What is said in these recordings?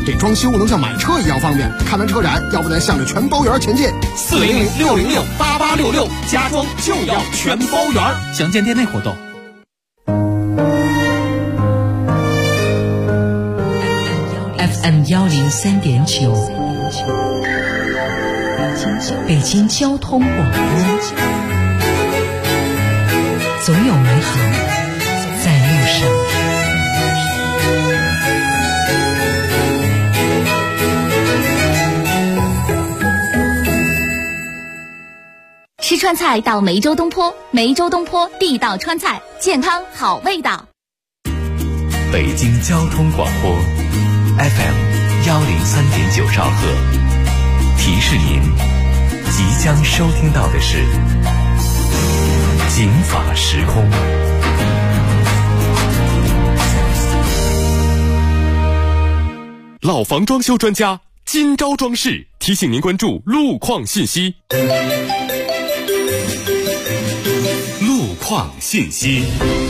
这装修能像买车一样方便。看完车展，要不咱向着全包圆前进。 400-600-8866，家装就要全包圆。详见店内活动。 FM 103.9，北京交通广播，总有美好在路上。 吃川菜到梅州东坡，梅州东坡地道川菜，健康好味道。 北京交通广播 FM 103.9兆赫，提示您即将收听到的是警法时空。 老房装修专家今朝装饰提醒您关注路况信息。路况信息。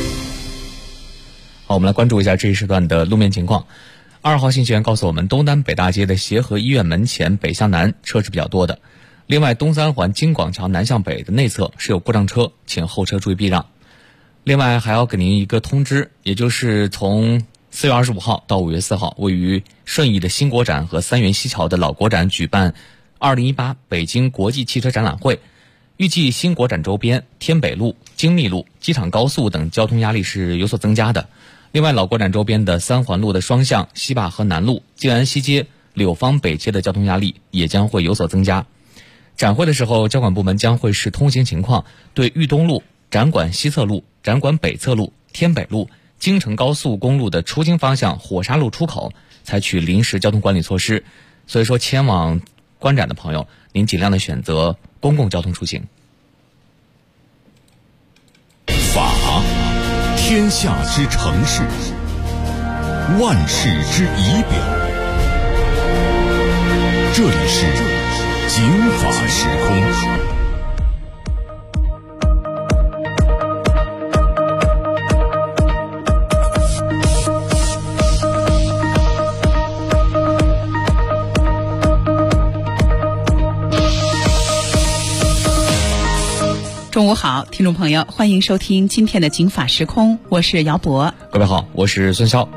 好，我们来关注一下这一时段的路面情况。2号信息源告诉我们，东单北大街的协和医院门前北向南车是比较多的。另外，东三环京广桥南向北的内侧是有过障车，请后车注意避让。另外还要给您一个通知，也就是从4月25号到5月4号，位于顺义的新国展和三元西桥的老国展举办2018北京国际汽车展览会。预计新国展周边天北路、京密路、机场高速等交通压力是有所增加的。另外，老国展周边的三环路的双向、西坝河南路、静安西街、柳芳北街的交通压力也将会有所增加。展会的时候，交管部门将会视通行情况，对豫东路、展馆西侧路、展馆北侧路、天北路、京承高速公路的出京方向火沙路出口采取临时交通管理措施。所以说，前往观展的朋友，您尽量的选择公共交通出行。 法，天下之城市，万世之仪表。这里是警法时空。 中午好，听众朋友，欢迎收听今天的警法时空，我是姚博。 各位好，我是孙潇。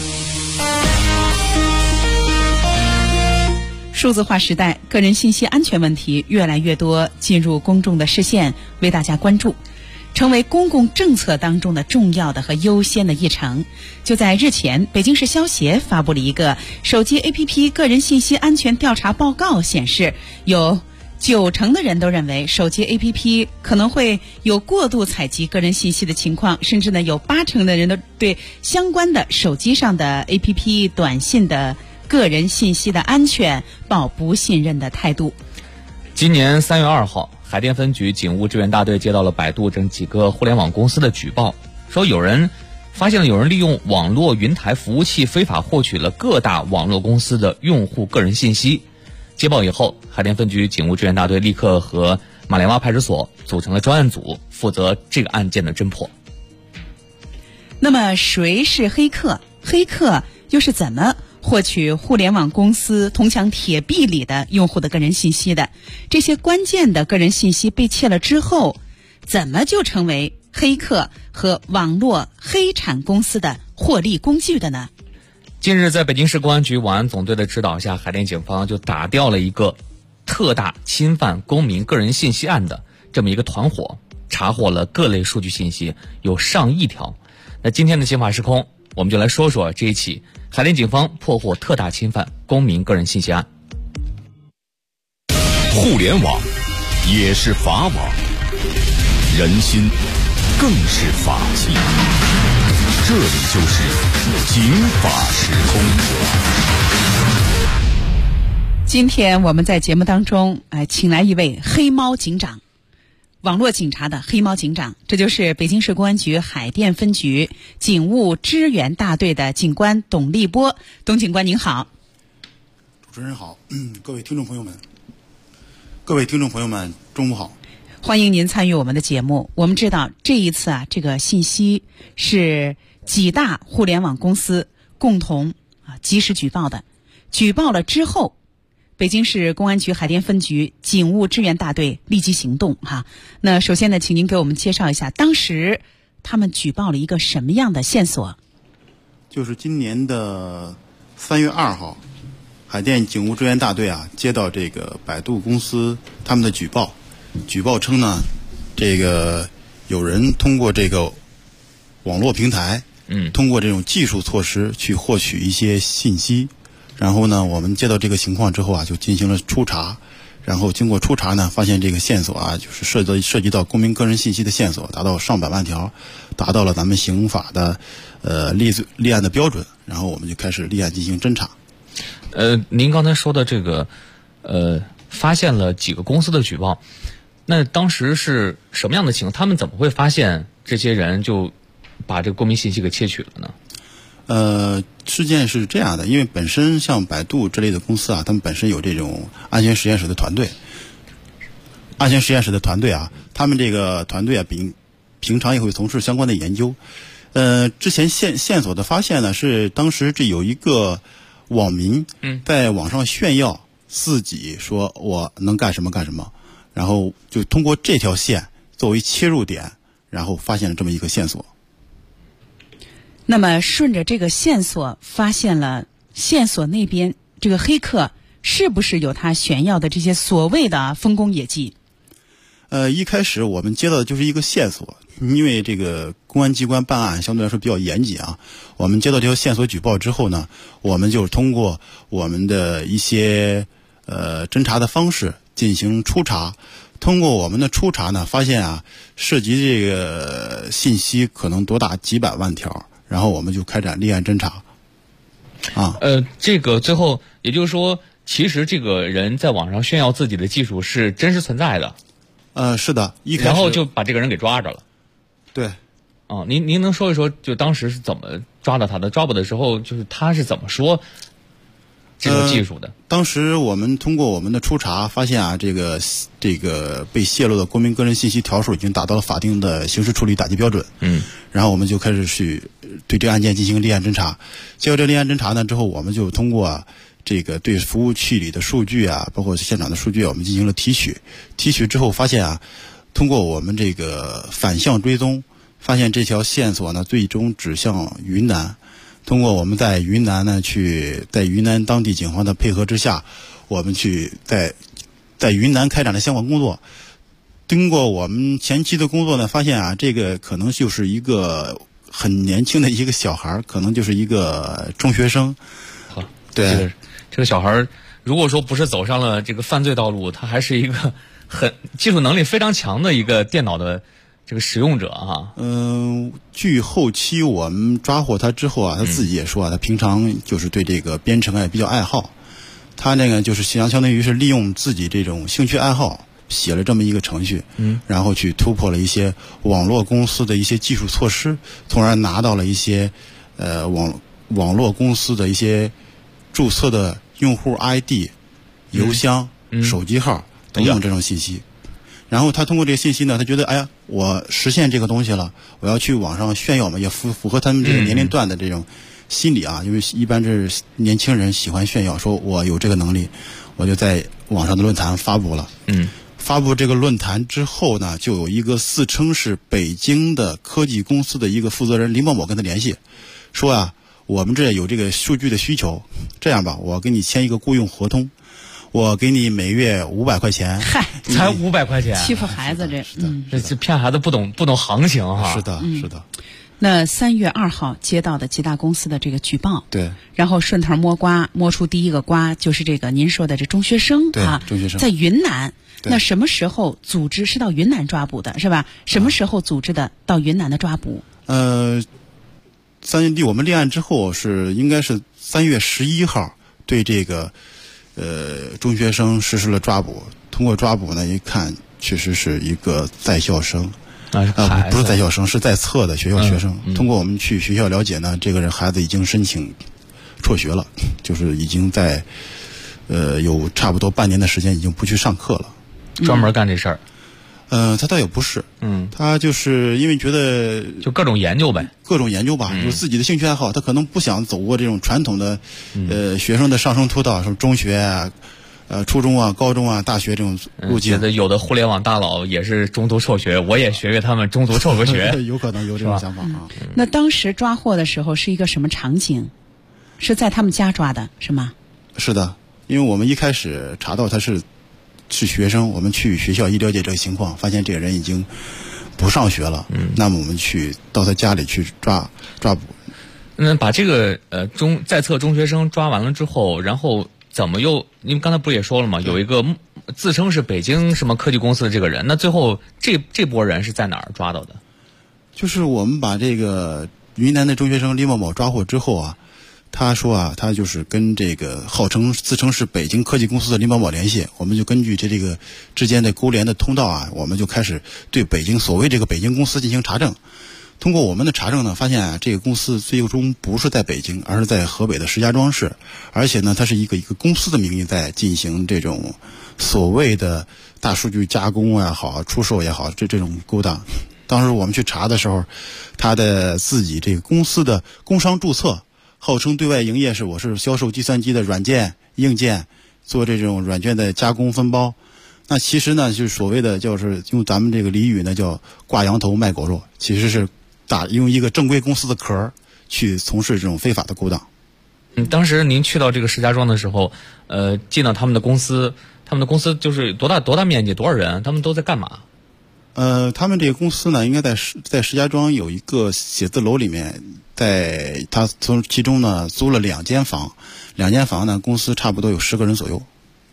数字化时代，个人信息安全问题越来越多进入公众的视线，为大家关注，成为公共政策当中的重要的和优先的议程。就在日前，北京市消协发布了一个手机 APP 个人信息安全调查报告，显示有90%的人都认为手机 APP 可能会有过度采集个人信息的情况，甚至呢有80%的人都对相关的手机上的 APP 短信的个人信息的安全抱不信任的态度。 今年3月2号，海淀分局警务支援大队接到了百度等几个互联网公司的举报，说发现了有人利用网络云台服务器非法获取了各大网络公司的用户个人信息。接报以后，海淀分局警务支援大队立刻和马连洼派出所组成了专案组，负责这个案件的侦破。 那么谁是黑客？黑客又是怎么获取互联网公司铜墙铁壁里的用户的个人信息的？这些关键的个人信息被窃了之后，怎么就成为黑客和网络黑产公司的获利工具的呢？ 近日，在北京市公安局网安总队的指导下，海淀警方就打掉了一个特大侵犯公民个人信息案的这么一个团伙，查获了各类数据信息有上亿条。那今天的警法时空，我们就来说说这一起海淀警方破获特大侵犯公民个人信息案。 互联网也是法网，人心更是法器。这里就是警法时空。 今天我们在节目当中请来一位黑猫警长，网络警察的黑猫警长，这就是北京市公安局海淀分局警务支援大队的警官董立波。董警官您好。 主持人好，各位听众朋友们中午好。 欢迎您参与我们的节目。我们知道这一次这个信息是几大互联网公司共同及时举报的。 举报了之后，北京市公安局海淀分局警务支援大队立即行动哈。那首先呢，请您给我们介绍一下当时他们举报了一个什么样的线索？ 就是今年的3月2号，海淀警务支援大队接到这个百度公司他们的举报称呢，这个有人通过这个网络平台，通过这种技术措施去获取一些信息，然后呢，我们接到这个情况之后就进行了初查，然后经过初查呢，发现这个线索就是涉及到公民个人信息的线索达到上百万条，达到了咱们刑法的立案的标准，然后我们就开始立案进行侦查。 您刚才说的这个发现了几个公司的举报，那当时是什么样的情况？他们怎么会发现这些人就把这个公民信息给窃取了呢？ 事件是这样的，因为本身像百度这类的公司他们本身有这种安全实验室的团队，他们这个团队平常也会从事相关的研究。之前线索的发现呢，是当时这有一个网民在网上炫耀自己说我能干什么干什么，然后就通过这条线作为切入点，然后发现了这么一个线索。 那么顺着这个线索发现了线索那边这个黑客是不是有他炫耀的这些所谓的丰功业绩？ 一开始我们接到的就是一个线索，因为这个公安机关办案相对来说比较严谨我们接到这条线索举报之后呢，我们就通过我们的一些侦查的方式进行初查。通过我们的初查呢，发现涉及这个信息可能多达几百万条，然后我们就开展立案侦查。 这个最后也就是说，其实这个人在网上炫耀自己的技术是真实存在的。 是的， 然后就把这个人给抓着了。 对。 您能说一说，就当时是怎么抓到他的？抓捕的时候，就是他是怎么说这个技术的？ 当时我们通过我们的初查发现这个被泄露的公民个人信息条数已经达到了法定的刑事处理打击标准。然后我们就开始去对这个案件进行立案侦查。接到这立案侦查呢之后，我们就通过这个对服务器里的数据包括现场的数据，我们进行了提取。提取之后发现通过我们这个反向追踪，发现这条线索呢最终指向云南。通过我们在云南呢在云南当地警方的配合之下，我们去在云南开展了相关工作。经过我们前期的工作呢，发现这个可能就是一个很年轻的一个小孩，可能就是一个中学生。对， 这个小孩如果说不是走上了这个犯罪道路，他还是一个技术能力非常强的一个电脑的这个使用者据后期我们抓获他之后他自己也说他平常就是对这个编程也比较爱好。他那个就是相当于是利用自己这种兴趣爱好写了这么一个程序，然后去突破了一些网络公司的一些技术措施，从而拿到了一些网络公司的一些注册的用户 ID、邮箱、手机号等等这种信息。然后他通过这个信息呢，他觉得我实现这个东西了，我要去网上炫耀嘛，也符合他们这个年龄段的这种心理因为一般是年轻人喜欢炫耀，说我有这个能力，我就在网上的论坛发布了。发布这个论坛之后呢，就有一个自称是北京的科技公司的一个负责人林某某跟他联系，说我们这有这个数据的需求，这样吧，我跟你签一个雇佣合同，我给你每月500块钱。 嗨， 才500块钱， 欺负孩子这骗孩子不懂行情是的。 那3月2号接到的几大公司的这个举报， 对， 然后顺藤摸瓜，摸出第一个瓜，就是这个您说的这中学生中学生在云南。那什么时候组织是到云南抓捕的，是吧？什么时候组织的到云南的抓捕 ？3月底我们立案之后应该是3月11号对这个中学生实施了抓捕。通过抓捕呢，一看确实是一个在校生。不是在校生，是在册的学校学生。通过我们去学校了解呢，这个孩子已经申请辍学了，就是已经在有差不多半年的时间已经不去上课了。 专门干这事儿。 他倒也不是，他就是因为觉得就各种研究呗， 有自己的兴趣爱好，他可能不想走过这种传统的学生的上升通道，什么中学啊、初中啊、高中啊、大学这种路径。 觉得有的互联网大佬也是中途辍学，我也学他们中途辍个学， 有可能有这种想法啊。 那当时抓获的时候是一个什么场景？是在他们家抓的，是吗？是的，因为我们一开始查到他是学生，我们去学校一了解这个情况，发现这个人已经不上学了。那么我们去到他家里去抓捕。 把这个在册中学生抓完了之后，然后怎么又？因为刚才不也说了吗？有一个自称是北京什么科技公司的这个人，那最后这波人是在哪儿抓到的？ 就是我们把这个云南的中学生李某某抓获之后啊。他说啊，他就是跟这个自称是北京科技公司的李某某联系，我们就根据这个之间的勾连的通道啊，我们就开始对所谓这个北京公司进行查证。通过我们的查证呢，发现啊，这个公司最终不是在北京，而是在河北的石家庄市，而且呢，它是一个公司的名义在进行这种所谓的大数据加工也好、出售也好，这种勾当。当时我们去查的时候，他的自己这个公司的工商注册。号称对外营业我是销售计算机的软件硬件，做这种软件的加工分包。那其实呢，就是所谓的就是用咱们这个俚语呢叫挂羊头卖狗肉，其实是用一个正规公司的壳去从事这种非法的勾当。 当时您去到这个石家庄的时候，进到他们的公司就是多大面积，多少人，他们都在干嘛？ 他们这个公司呢，应该在石家庄有一个写字楼里面，他从其中呢租了2间房，2间房呢，公司差不多有10个人左右。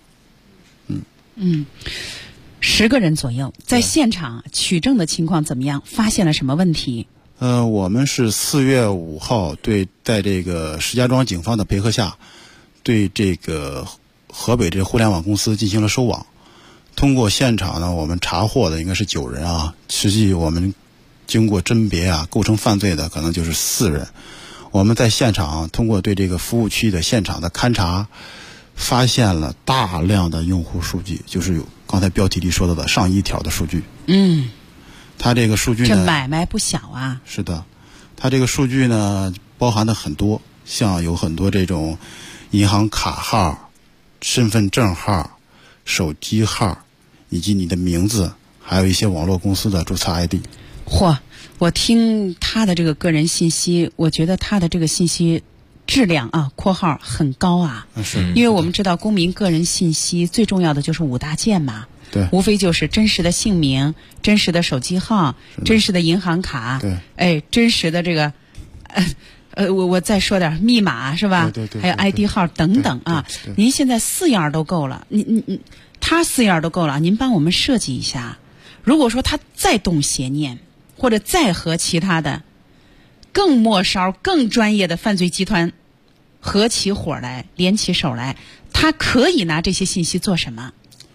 10个人左右，在现场取证的情况怎么样？发现了什么问题？ 我们是4月5号在这个石家庄警方的配合下，对这个河北这互联网公司进行了收网。通过现场呢，我们查获的应该是9人啊，实际我们经过甄别啊，构成犯罪的可能就是4人。我们在现场通过对这个服务区的现场的勘查，发现了大量的用户数据，就是有刚才标题里说到的上亿条的数据。它这个数据呢， 这买卖不小啊。 是的，它这个数据呢包含的很多，像有很多这种银行卡号、身份证号、手机号。以及你的名字，还有一些网络公司的注册 ID。 我听他的这个个人信息，我觉得他的这个信息质量啊（括号）很高啊。因为我们知道公民个人信息最重要的就是5大件嘛。 对。 无非就是真实的姓名、真实的手机号、真实的银行卡，真实的这个我再说点密码是吧？ 对。 还有 ID 号等等啊。您现在4样都够了，他4样都够了，您帮我们设计一下。如果说他再动邪念，或者再和其他的更末梢、更专业的犯罪集团合起伙来、联起手来，他可以拿这些信息做什么？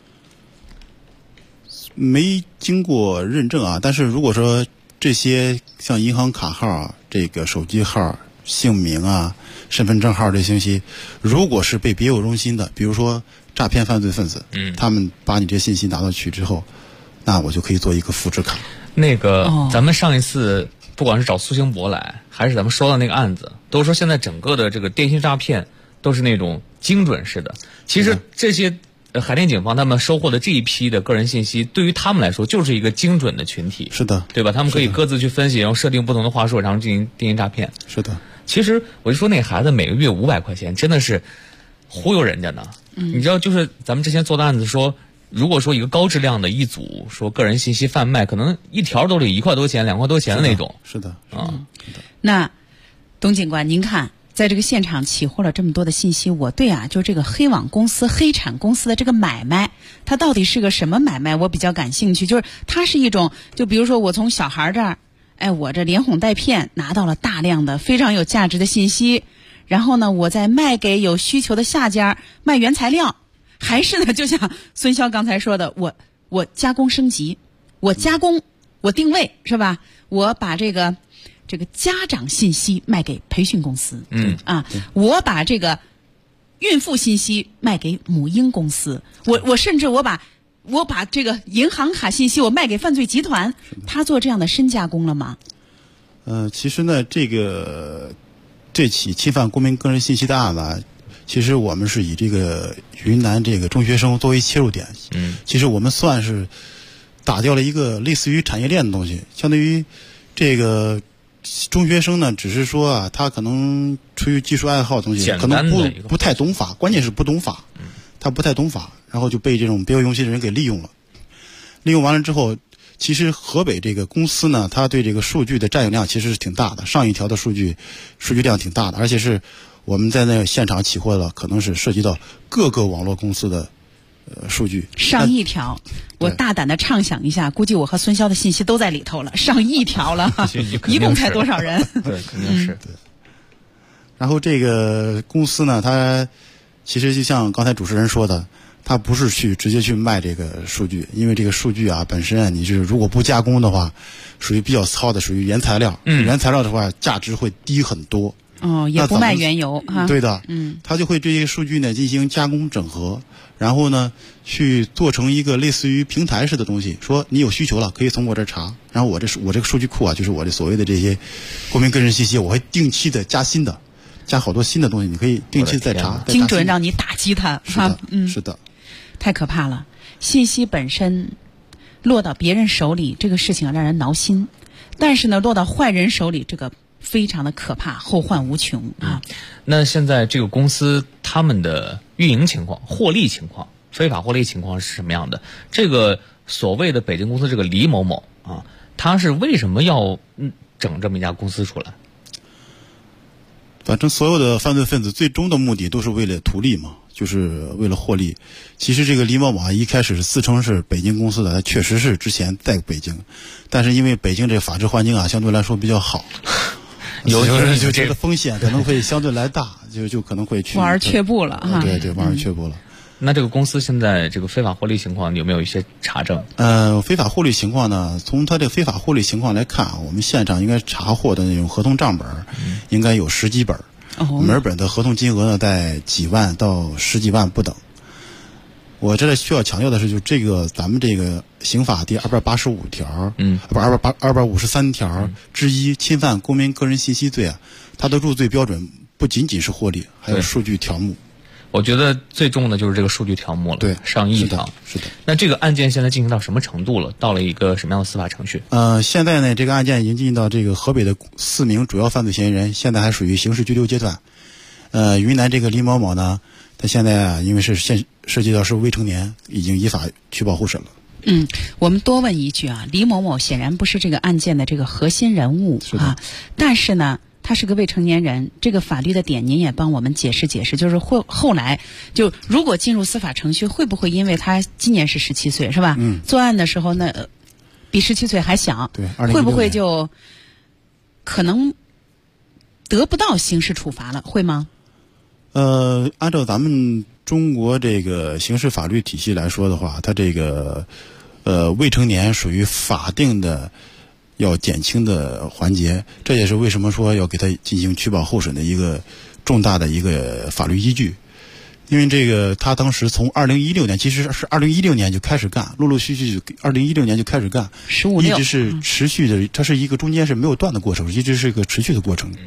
没经过认证啊，但是如果说这些像银行卡号、这个手机号、姓名啊、身份证号这些信息，如果是被别有用心的，比如说诈骗犯罪分子，他们把你这些信息拿到去之后，那我就可以做一个复制卡。 咱们上一次不管是找苏兴博来，还是咱们说到那个案子，都说现在整个的这个电信诈骗都是那种精准式的。其实这些海淀警方他们收获的这一批的个人信息，对于他们来说就是一个精准的群体。 是的， 对吧？他们可以各自去分析，然后设定不同的话术，然后进行电信诈骗。 是的。 其实我就说那孩子每个月500块钱，真的是忽悠人家呢。你知道，就是咱们之前做的案子说，如果说一个高质量的一组说个人信息贩卖，可能一条都得1块多钱、2块多钱的那种。 是的。 那董警官，您看，在这个现场起获了这么多的信息，我对就这个黑网公司、黑产公司的这个买卖，它到底是个什么买卖？我比较感兴趣。就是它是一种，就比如说我从小孩这儿，我这连哄带骗拿到了大量的非常有价值的信息，然后呢，我再卖给有需求的下家卖原材料，还是呢，就像孙潇刚才说的，我加工升级，我加工，我定位是吧？我把这个家长信息卖给培训公司，我把这个孕妇信息卖给母婴公司，我甚至我把我把这个银行卡信息我卖给犯罪集团，他做这样的深加工了吗？ 其实呢，这起侵犯公民个人信息的案子，其实我们是以这个云南这个中学生作为切入点。其实我们算是打掉了一个类似于产业链的东西，相当于这个中学生呢，只是说啊，他可能出于技术爱好的东西，可能不太懂法，关键是不懂法，他不太懂法，然后就被这种别有用心的人给利用了。利用完了之后，其实河北这个公司呢，它对这个数据的占有量其实是挺大的，上一条的数据量挺大的，而且是我们在那个现场起获的，可能是涉及到各个网络公司的数据上亿条。我大胆的畅想一下，估计我和孙骁的信息都在里头了，上亿条了，一共才多少人？ 对，肯定是。 对。然后这个公司呢，它其实就像刚才主持人说的，它不是直接去卖这个数据，因为这个数据啊本身啊，你是如果不加工的话，属于比较糙的，属于原材料。原材料的话，价值会低很多。 也不卖原油哈。 对的。它就会对这些数据呢进行加工整合，然后呢去做成一个类似于平台式的东西，说你有需求了可以从我这查，然后我这个数据库啊，就是我这所谓的这些公民个人信息，我会定期的加好多新的东西，你可以定期再查， 精准让你打击它。 是的。 太可怕了，信息本身落到别人手里，这个事情让人挠心，但是呢，落到坏人手里，这个非常的可怕，后患无穷啊。 那现在这个公司他们的运营情况、获利情况、非法获利情况是什么样的？这个所谓的北京公司这个李某某啊，他是为什么要整这么一家公司出来？ 反正所有的犯罪分子最终的目的都是为了图利嘛，就是为了获利。其实这个李某某一开始是自称是北京公司的，他确实是之前在北京，但是因为北京这个法治环境啊相对来说比较好，有人就觉得风险可能会相对来大，就可能会去望而却步了哈。 对，望而却步了。 那这个公司现在这个非法获利情况有没有一些查证？ 非法获利情况呢，从他这个非法获利情况来看，我们现场应该查获的那种合同账本，应该有10几本，每本的合同金额呢在几万到10几万不等。我这里需要强调的是，就这个咱们这个刑法第285条，253条之一，侵犯公民个人信息罪啊，它的入罪标准不仅仅是获利，还有数据条目。 我觉得最重的就是这个数据条目了， 对， 上亿条。 是的。 那这个案件现在进行到什么程度了？到了一个什么样的司法程序？ 现在呢，这个案件已经进行到这个河北的4名主要犯罪嫌疑人，现在还属于刑事拘留阶段。云南这个李某某呢，他现在啊，因为是涉及到是未成年，已经依法取保候审了。 我们多问一句啊，李某某显然不是这个案件的这个核心人物啊，但是呢，他是个未成年人，这个法律的点您也帮我们解释解释，就是后来就如果进入司法程序，会不会因为他今年是17岁是吧？作案的时候呢，比17岁还小， 对， 会不会就可能得不到刑事处罚了？会吗？ 按照咱们中国这个刑事法律体系来说的话，他这个未成年属于法定的要减轻的环节，这也是为什么说要给他进行取保候审的一个重大的一个法律依据。因为这个他当时从2016年，其实是2016年就开始干，陆陆续续2016年就开始干 ，15-16 一直是持续的，它是一个中间是没有断的过程，一直是一个持续的过程。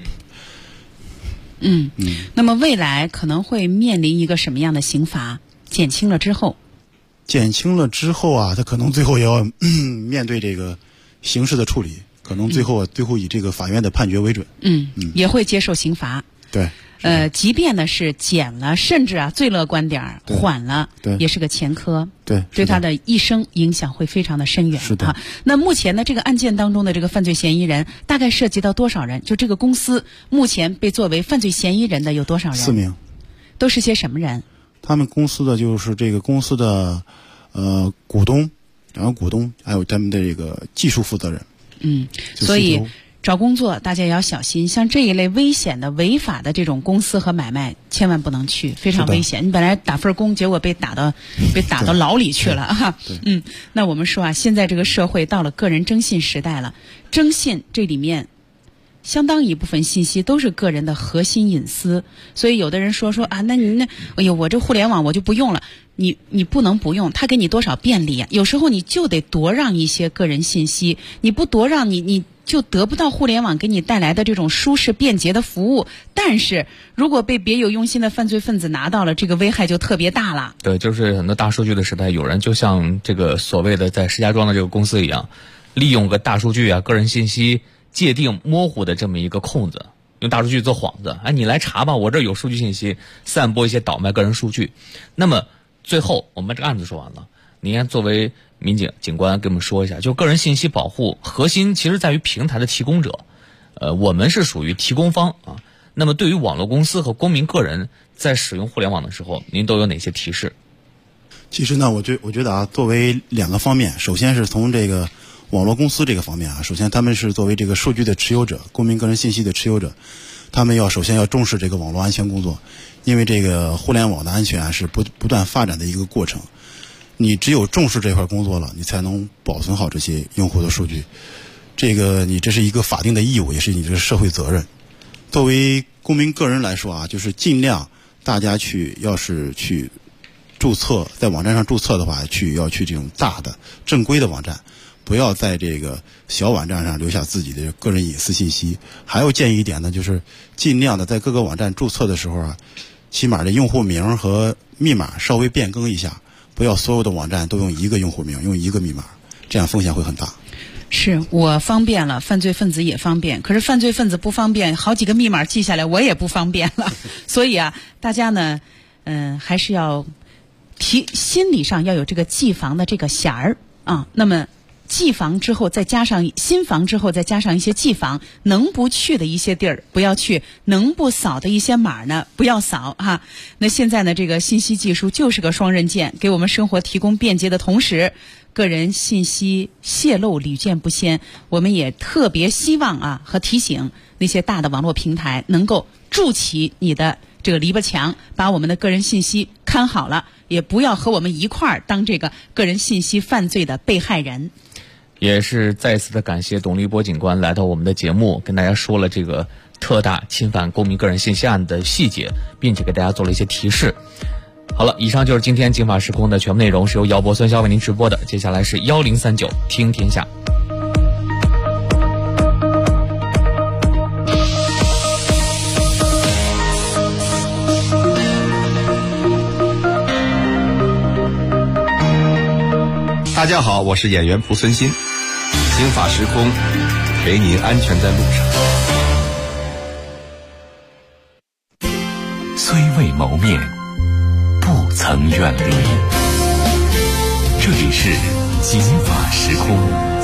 那么未来可能会面临一个什么样的刑罚？减轻了之后啊，他可能最后也要面对这个刑事的处理，可能最后以这个法院的判决为准。 也会接受刑罚。 对。 即便呢是减了，甚至啊最乐观点儿缓了，也是个前科，对他的一生影响会非常的深远。 是的。 那目前呢，这个案件当中的这个犯罪嫌疑人大概涉及到多少人？就这个公司目前被作为犯罪嫌疑人的有多少人？4 名。 都是些什么人？ 他们公司的就是这个公司的股东，然后股东还有他们的这个技术负责人。 所以找工作大家也要小心，像这一类危险的违法的这种公司和买卖千万不能去，非常危险。你本来打份工，结果被打到牢里去了哈。那我们说啊，现在这个社会到了个人征信时代了，征信这里面相当一部分信息都是个人的核心隐私，所以有的人说啊，哎呦，我这互联网我就不用了。你不能不用，它给你多少便利啊？有时候你就得夺让一些个人信息，你不夺让你就得不到互联网给你带来的这种舒适便捷的服务。但是如果被别有用心的犯罪分子拿到了，这个危害就特别大了。 对，就是很多大数据的时代，有人就像这个所谓的在石家庄的这个公司一样，利用个大数据啊、个人信息界定模糊的这么一个空子，用大数据做幌子，你来查吧，我这有数据信息，散播一些倒卖个人数据。那么最后我们这个案子说完了，您看作为警官给我们说一下，就个人信息保护核心其实在于平台的提供者，我们是属于提供方啊。那么对于网络公司和公民个人在使用互联网的时候，您都有哪些提示？ 其实呢，我觉得啊，作为两个方面，首先是从这个网络公司这个方面啊，首先他们是作为这个数据的持有者、公民个人信息的持有者，他们首先要重视这个网络安全工作，因为这个互联网的安全是不断发展的一个过程。你只有重视这块工作了，你才能保存好这些用户的数据。这是一个法定的义务，也是你这个社会责任。作为公民个人来说啊，就是尽量大家要是去注册，在网站上注册的话，要去这种大的正规的网站，不要在这个小网站上留下自己的个人隐私信息。还要建议一点呢，就是尽量的在各个网站注册的时候啊，起码的用户名和密码稍微变更一下，不要所有的网站都用一个用户名，用一个密码，这样风险会很大。 是我方便了，犯罪分子也方便，可是犯罪分子不方便，好几个密码记下来我也不方便了。所以啊，大家呢还是要心理上要有这个记防的这个弦儿啊。那么记防之后再加上新防之后再加上一些记防，能不去的一些地儿不要去，能不扫的一些码呢不要扫哈。那现在呢，这个信息技术就是个双刃剑，给我们生活提供便捷的同时，个人信息泄露屡见不鲜。我们也特别希望啊和提醒那些大的网络平台能够筑起你的这个篱笆墙，把我们的个人信息看好了，也不要和我们一块儿当这个个人信息犯罪的被害人。 也是再次的感谢董立波警官来到我们的节目，跟大家说了这个特大侵犯公民个人信息案的细节，并且给大家做了一些提示。好了，以上就是今天警法时空的全部内容，是由姚博、孙潇为您直播的。接下来是1039听天下。 大家好，我是演员蒲存昕。警法时空，陪您安全在路上。虽未谋面，不曾远离。这里是警法时空。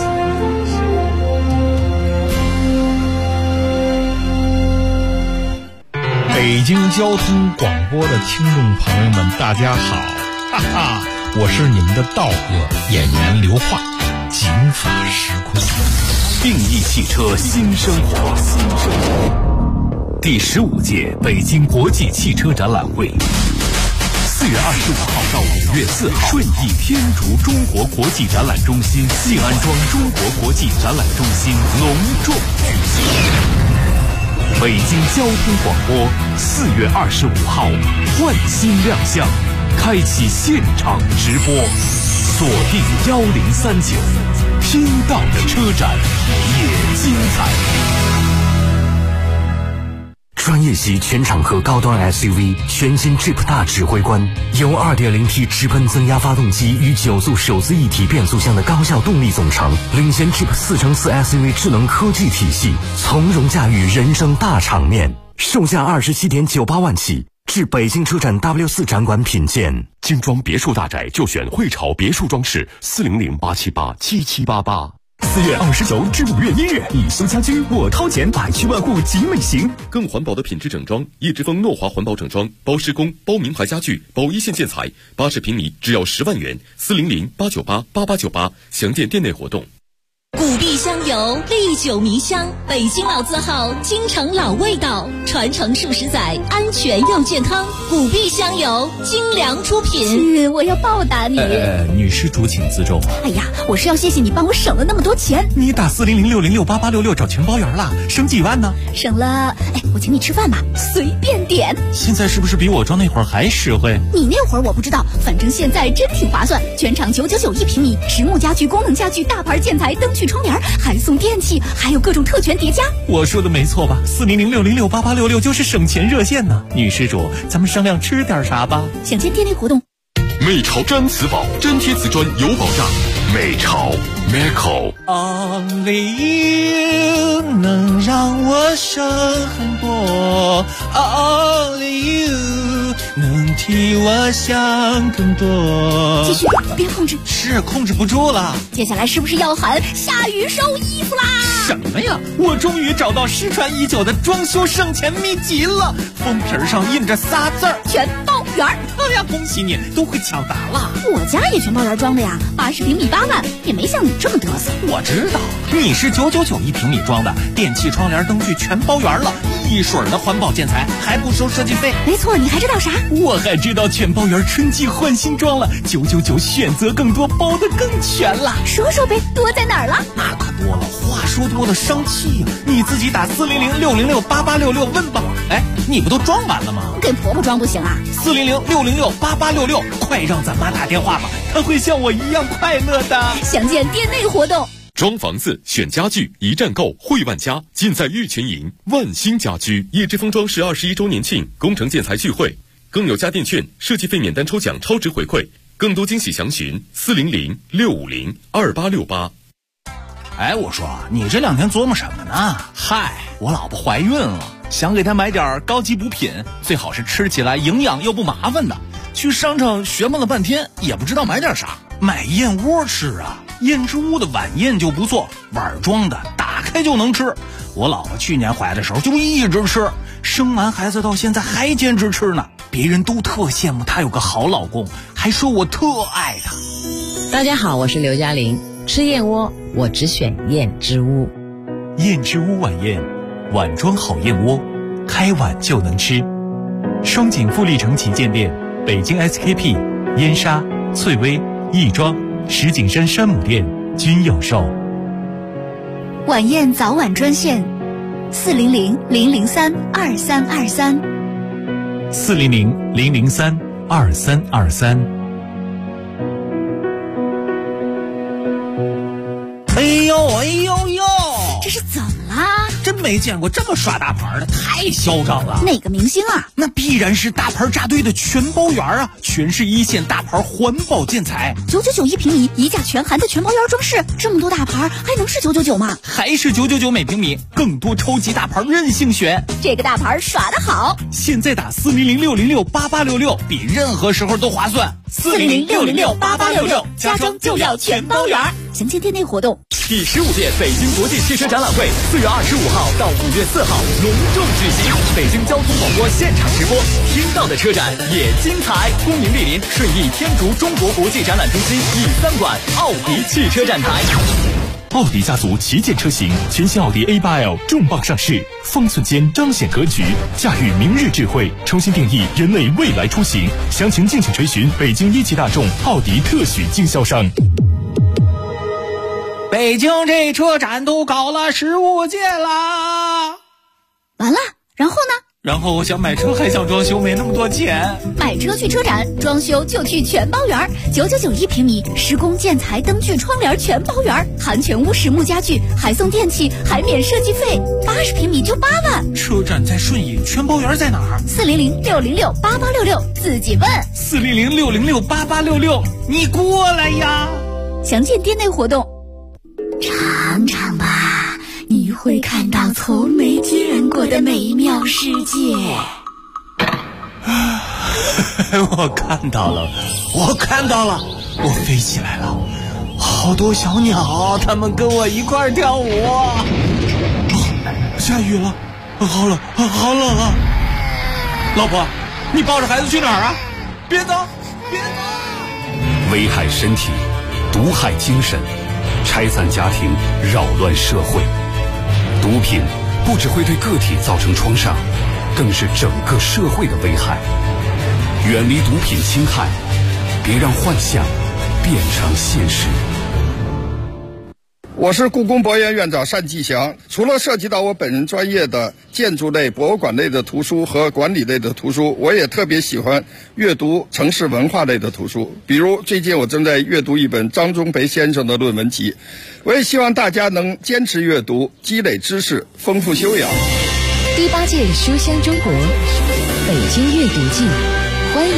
北京交通广播的听众朋友们，大家好，哈哈，我是你们的道哥演员刘化。警法时空， 定义汽车新生活。第15届北京国际汽车展览会，4月25号到5月4号，顺义天竺中国国际展览中心、静安庄中国国际展览中心隆重举行。北京交通广播4月25号换新亮相，开启现场直播，锁定1039，听到的车展也精彩。专业级全场合高端 SUV 全新 Jeep 大指挥官，由 2.0T 直喷增压发动机与9速手自一体变速箱的高效动力总成，领先 Jeep 4×4 SUV 智能科技体系，从容驾驭人生大场面，售价27.98万起，至北京车展 W4 展馆品鉴。 精装别墅大宅就选汇潮别墅装饰，400-878-7788。4月29至5月1日，你修家居，我掏钱，百去万户集美行。更环保的品质整装，叶之峰诺华环保整装，包施工，包名牌家具，包一线建材，80平米只要10万元。400-898-8898，详见店内活动。 古币相油，历久弥香，北京老字号，京城老味道，传承数十载，安全又健康。古碧香油，精良出品。 我要报答你。 女施主请自重。 哎呀，我是要谢谢你帮我省了那么多钱。 你打400606886找全包圆了，省几万呢？ 省了，我请你吃饭吧，随便点。 现在是不是比我装那会儿还实惠？ 你那会儿我不知道，反正现在真挺划算。全场999一平米，实木家具、功能家具、大牌建材、灯具、窗帘，还送电器，还有各种特权叠加。 我说的没错吧？400606886就是省钱热线呢。女施主，咱们商量吃点啥吧？ 想见店内活动。 美潮毡瓷宝，粘贴瓷砖有保障。美潮 Meco Only you 能让我省很多 Only you 能替我想更多。 继续，别控制。 是控制不住了。 接下来是不是要喊下雨收衣服啦？ 什么呀？我终于找到失传已久的装修省钱秘籍了，封皮上印着仨字儿： 全包圆。 哎呀，恭喜你，都会抢答了。 我家也全包圆装的呀，80平米8万，也没像你这么嘚瑟。 我知道，你是999一平米装的，电器、窗帘、灯具全包圆了，一水儿的环保建材，还不收设计费。 没错，你还知道啥？ 我还知道全包圆春季换新装了，999选择更多，包得更全了。 说说呗，多在哪儿了？ 那可多了，话说多了伤气呀。你自己打400606886问吧。哎，你不都装完了吗？ 给婆婆装不行啊 ？400606886，快让咱妈打电话吧，她会像我一样快乐的。 详见店内活动。 装房子选家具，一站购汇万家，尽在玉群营。万兴家居叶之峰装饰21周年庆工程建材聚会，更有家电券、设计费免单抽奖超值回馈，更多惊喜详询40065028868。 哎，我说你这2天琢磨什么呢？嗨，我老婆怀孕了，想给她买点高级补品，最好是吃起来营养又不麻烦的。去商场学问了半天，也不知道买点啥。买燕窝吃啊，燕之屋的晚宴就不错，碗装的，打开就能吃。我老婆去年怀的时候就一直吃，生完孩子到现在还坚持吃呢。别人都特羡慕她有个好老公，还说我特爱她。 大家好，我是刘嘉玲。吃燕窝，我只选燕之屋。 燕之屋晚宴，碗装好燕窝，开碗就能吃。双井富力城旗舰店、北京 SKP、燕莎、翠微、亦庄、石景山山姆店均有售。 晚宴早晚专线：400-003-2323。 400-003-2323。哎呦！ 这是怎么啦？ 真没见过这么耍大牌的，太嚣张了。 哪个明星啊？ 那必然是大牌扎堆的全包圆啊，全是一线大牌环保建材。 999一平米，一价全含的全包圆装饰，这么多大牌还能是999吗？ 还是999每平米，更多超级大牌任性选。 这个大牌耍得好， 现在打400606886，比任何时候都划算。 400606886，家装就要全包圆。详见店内活动。 第15届北京国际汽车展览会4月25号到5月4号隆重举行，北京交通广播现场直播，听到的车展也精彩。恭迎莅临顺义天竺中国国际展览中心E3馆奥迪汽车展台。 奥迪家族旗舰车型全新奥迪 A8L 重磅上市，方寸间彰显格局，驾驭明日智慧，重新定义人类未来出行。详情敬请垂询北京一汽大众奥迪特许经销商。 北京这车展都搞了15届啦， 完了，然后呢？ 然后我想买车还想装修，没那么多钱。 买车去车展，装修就去全包圆，999一平米，施工建材、灯具、窗帘全包圆，含全屋实木家具，还送电器，还免设计费，80平米就8万。 车展在顺义，全包圆在哪儿 ？400-606-8866，自己问。 400-606-8866，你过来呀！ 详见店内活动。尝尝吧，你会看到从没见过的美妙世界。 我看到了，我飞起来了，好多小鸟，它们跟我一块跳舞。下雨了，好冷啊！老婆，你抱着孩子去哪儿啊？别走！ 危害身体，毒害精神。 拆散家庭，扰乱社会。毒品不只会对个体造成创伤，更是整个社会的危害。远离毒品侵害，别让幻想变成现实。 我是故宫博物院院长单霁翔。除了涉及到我本人专业的建筑类、博物馆类的图书和管理类的图书，我也特别喜欢阅读城市文化类的图书。比如最近我正在阅读一本张忠培先生的论文集。我也希望大家能坚持阅读，积累知识，丰富修养。 第8届书香中国北京阅读季